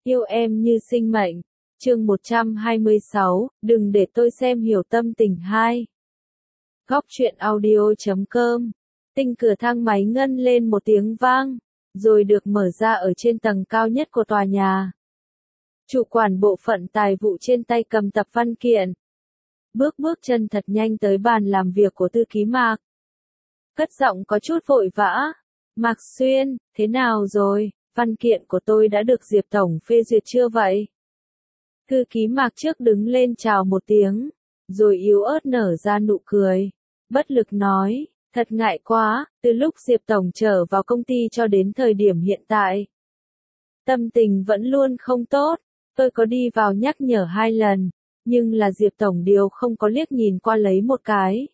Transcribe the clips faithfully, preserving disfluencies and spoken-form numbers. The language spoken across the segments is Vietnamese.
Yêu em như sinh mệnh. Chương một trăm hai mươi sáu, đừng để tôi xem hiểu tâm tình hai. Góc truyện audio chấm com. Tinh cửa thang máy ngân lên một tiếng vang, rồi được mở ra ở trên tầng cao nhất của tòa nhà. Chủ quản bộ phận tài vụ trên tay cầm tập văn kiện. Bước bước chân thật nhanh tới bàn làm việc của thư ký Mạc. Cất giọng có chút vội vã. Mạc Xuyên, thế nào rồi, văn kiện của tôi đã được Diệp Tổng phê duyệt chưa vậy? Thư ký Mạc trước đứng lên chào một tiếng, rồi yếu ớt nở ra nụ cười. Bất lực nói, thật ngại quá, từ lúc Diệp Tổng trở vào công ty cho đến thời điểm hiện tại. Tâm tình vẫn luôn không tốt, tôi có đi vào nhắc nhở hai lần, nhưng là Diệp Tổng điều không có liếc nhìn qua lấy một cái.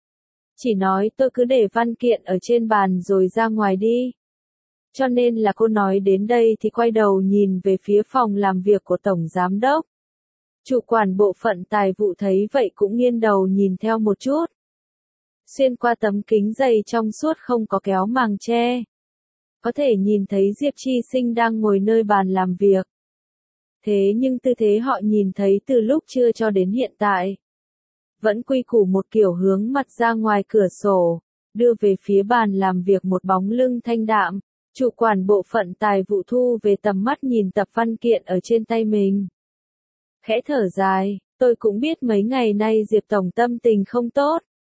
Chỉ nói tôi cứ để văn kiện ở trên bàn rồi ra ngoài đi. Cho nên là cô nói đến đây thì quay đầu nhìn về phía phòng làm việc của Tổng Giám Đốc. Chủ quản bộ phận tài vụ thấy vậy cũng nghiêng đầu nhìn theo một chút. Xuyên qua tấm kính dày trong suốt không có kéo màng che. Có thể nhìn thấy Diệp Chi Sinh đang ngồi nơi bàn làm việc. Thế nhưng tư thế họ nhìn thấy từ lúc trưa cho đến hiện tại. Vẫn quy củ một kiểu hướng mặt ra ngoài cửa sổ, đưa về phía bàn làm việc một bóng lưng thanh đạm. Chủ quản bộ phận tài vụ thu về tầm mắt nhìn tập văn kiện ở trên tay mình. Khẽ thở dài, tôi cũng biết mấy ngày nay Diệp Tổng tâm tình không tốt.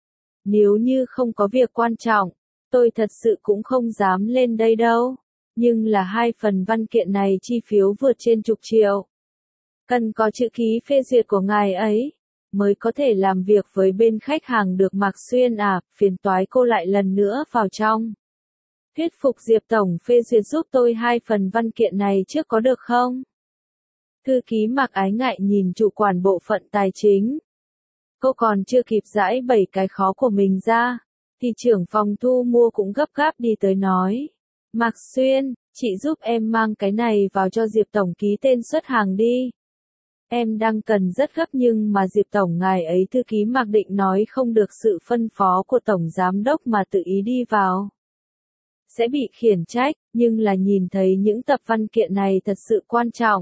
Nếu như không có việc quan trọng, tôi thật sự cũng không dám lên đây đâu. Nhưng là hai phần văn kiện này chi phiếu vượt trên chục triệu. Cần có chữ ký phê duyệt của ngài ấy, mới có thể làm việc với bên khách hàng được. Mạc Xuyên à, phiền toái cô lại lần nữa vào trong. Thuyết phục Diệp Tổng phê duyệt giúp tôi hai phần văn kiện này trước có được không? Thư ký Mạc ái ngại nhìn chủ quản bộ phận tài chính. Cô còn chưa kịp giải bày cái khó của mình ra, thì trưởng phòng thu mua cũng gấp gáp đi tới nói. Mạc Xuyên, chị giúp em mang cái này vào cho Diệp Tổng ký tên xuất hàng đi. Em đang cần rất gấp nhưng mà Diệp Tổng ngài ấy. Thư ký Mạc định nói không được sự phân phó của Tổng Giám Đốc mà tự ý đi vào. Sẽ bị khiển trách, nhưng là nhìn thấy những tập văn kiện này thật sự quan trọng.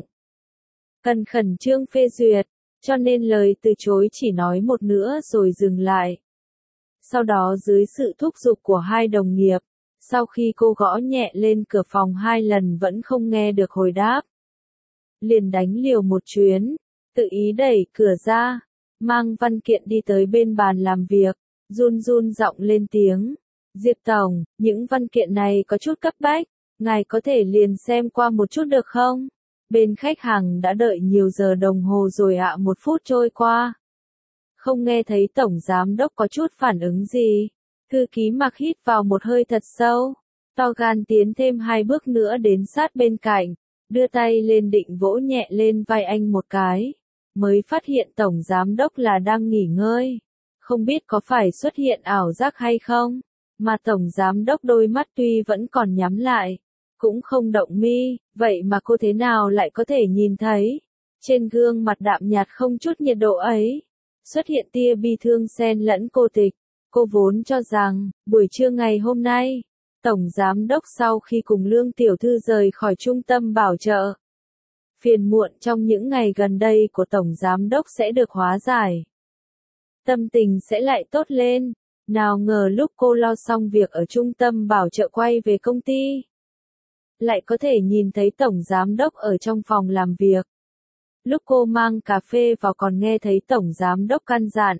Cần khẩn trương phê duyệt, cho nên lời từ chối chỉ nói một nữa rồi dừng lại. Sau đó dưới sự thúc giục của hai đồng nghiệp, sau khi cô gõ nhẹ lên cửa phòng hai lần vẫn không nghe được hồi đáp. Liền đánh liều một chuyến, tự ý đẩy cửa ra, mang văn kiện đi tới bên bàn làm việc, run run giọng lên tiếng. Diệp Tổng, những văn kiện này có chút cấp bách, ngài có thể liền xem qua một chút được không? Bên khách hàng đã đợi nhiều giờ đồng hồ rồi ạ. Một phút trôi qua. Không nghe thấy Tổng Giám Đốc có chút phản ứng gì. Thư ký Mạc hít vào một hơi thật sâu. To gan tiến thêm hai bước nữa đến sát bên cạnh. Đưa tay lên định vỗ nhẹ lên vai anh một cái. Mới phát hiện Tổng Giám Đốc là đang nghỉ ngơi. Không biết có phải xuất hiện ảo giác hay không? Mà Tổng Giám Đốc đôi mắt tuy vẫn còn nhắm lại, cũng không động mi, vậy mà cô thế nào lại có thể nhìn thấy? Trên gương mặt đạm nhạt không chút nhiệt độ ấy, xuất hiện tia bi thương xen lẫn cô tịch. Cô vốn cho rằng, buổi trưa ngày hôm nay, Tổng Giám Đốc sau khi cùng Lương Tiểu Thư rời khỏi trung tâm bảo trợ, phiền muộn trong những ngày gần đây của Tổng Giám Đốc sẽ được hóa giải. Tâm tình sẽ lại tốt lên. Nào ngờ lúc cô lo xong việc ở trung tâm bảo trợ quay về công ty, lại có thể nhìn thấy Tổng Giám Đốc ở trong phòng làm việc. Lúc cô mang cà phê vào còn nghe thấy Tổng Giám Đốc căn dặn.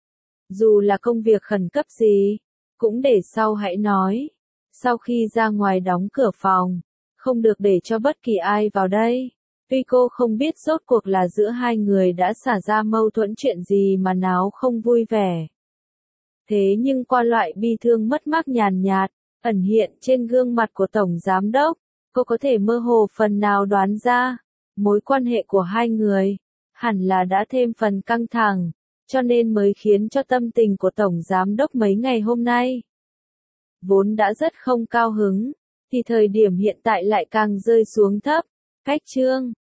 Dù là công việc khẩn cấp gì, cũng để sau hãy nói. Sau khi ra ngoài đóng cửa phòng, không được để cho bất kỳ ai vào đây. Tuy cô không biết rốt cuộc là giữa hai người đã xả ra mâu thuẫn chuyện gì mà náo không vui vẻ. Thế nhưng qua loại bi thương mất mát nhàn nhạt, ẩn hiện trên gương mặt của Tổng Giám Đốc, cô có thể mơ hồ phần nào đoán ra, mối quan hệ của hai người, hẳn là đã thêm phần căng thẳng, cho nên mới khiến cho tâm tình của Tổng Giám Đốc mấy ngày hôm nay vốn đã rất không cao hứng, thì thời điểm hiện tại lại càng rơi xuống thấp. Cách chương